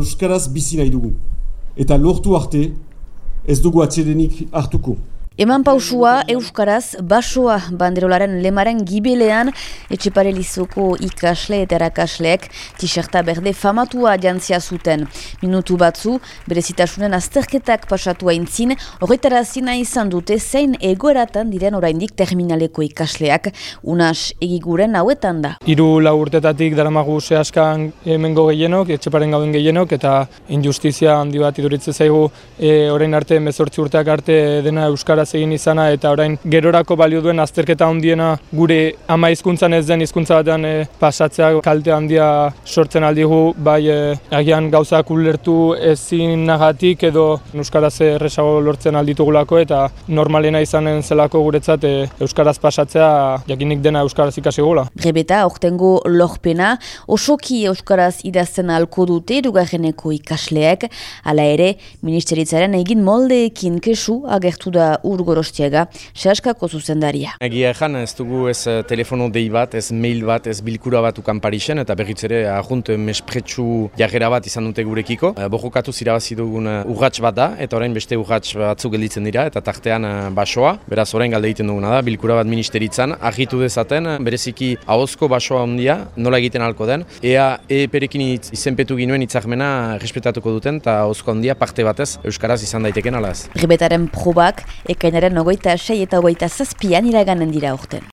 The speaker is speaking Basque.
euskaraz bizi nahi dugu. Eta lortu arte ez dugu atsedenik hartuko. Eman pausua euskaraz basoa banderolaren lemaren gibelean Etxepare Lizoko ikasle eta erakasleek t-shirta berde famatua jantzia zuten. Minutu batzu, berezitasunen azterketak pasatu aintzin, horretarazina izan dute zein egoeratan diren oraindik terminaleko ikasleak, unas egiguren hauetan da. 3-4 urtetatik daramagu zehazkan hemengo gehienok, Etxeparen gauden gehienok, eta injustizia handi bat iduritzen zaigu orain arte 18 urteak arte dena euskaraz egin izana eta orain gerorako balio duen azterketa handiena gure ama hizkuntzan ez den hizkuntza batean pasatzea kalte handia sortzen aldigu, bai agian gauzak ulertu ezinagatik edo euskaraz erresago lortzen alditugulako eta normalena izanen zelako guretzat euskaraz pasatzea jakinik dena euskaraz ikasi gula. Grebeta aurtengo lorpena osoki euskaraz idazten ahalko dute hirugarreneko ikasleek, hala ere ministeritzaren egin moldeekin kesu agertu da Gorostiaga, Sehaskako zuzendaria. Egia ezan, ez dugu ez telefono dei bat, ez mail bat, ez bilkura bat ukan Parisen, eta berriz ere ahunt mespretsu jarrera bat izan dute gurekiko. Bojokatu zirabazi dugun urrats bat da, eta orain beste urrats batzuk gelditzen dira, eta tartean basoa. Beraz orain galde egiten duguna da, bilkura bat ministeritzan, argitu dezaten, bereziki ahozko basoa handia, nola egiten halko den, ea perekin izenpetu ginuen hitzarmena respetatuko duten, eta ahozko handia parte batez euskaraz izan daiteken ala ez. Grebetaren probak ekainaren 26 eta 27 iraganen dira urten.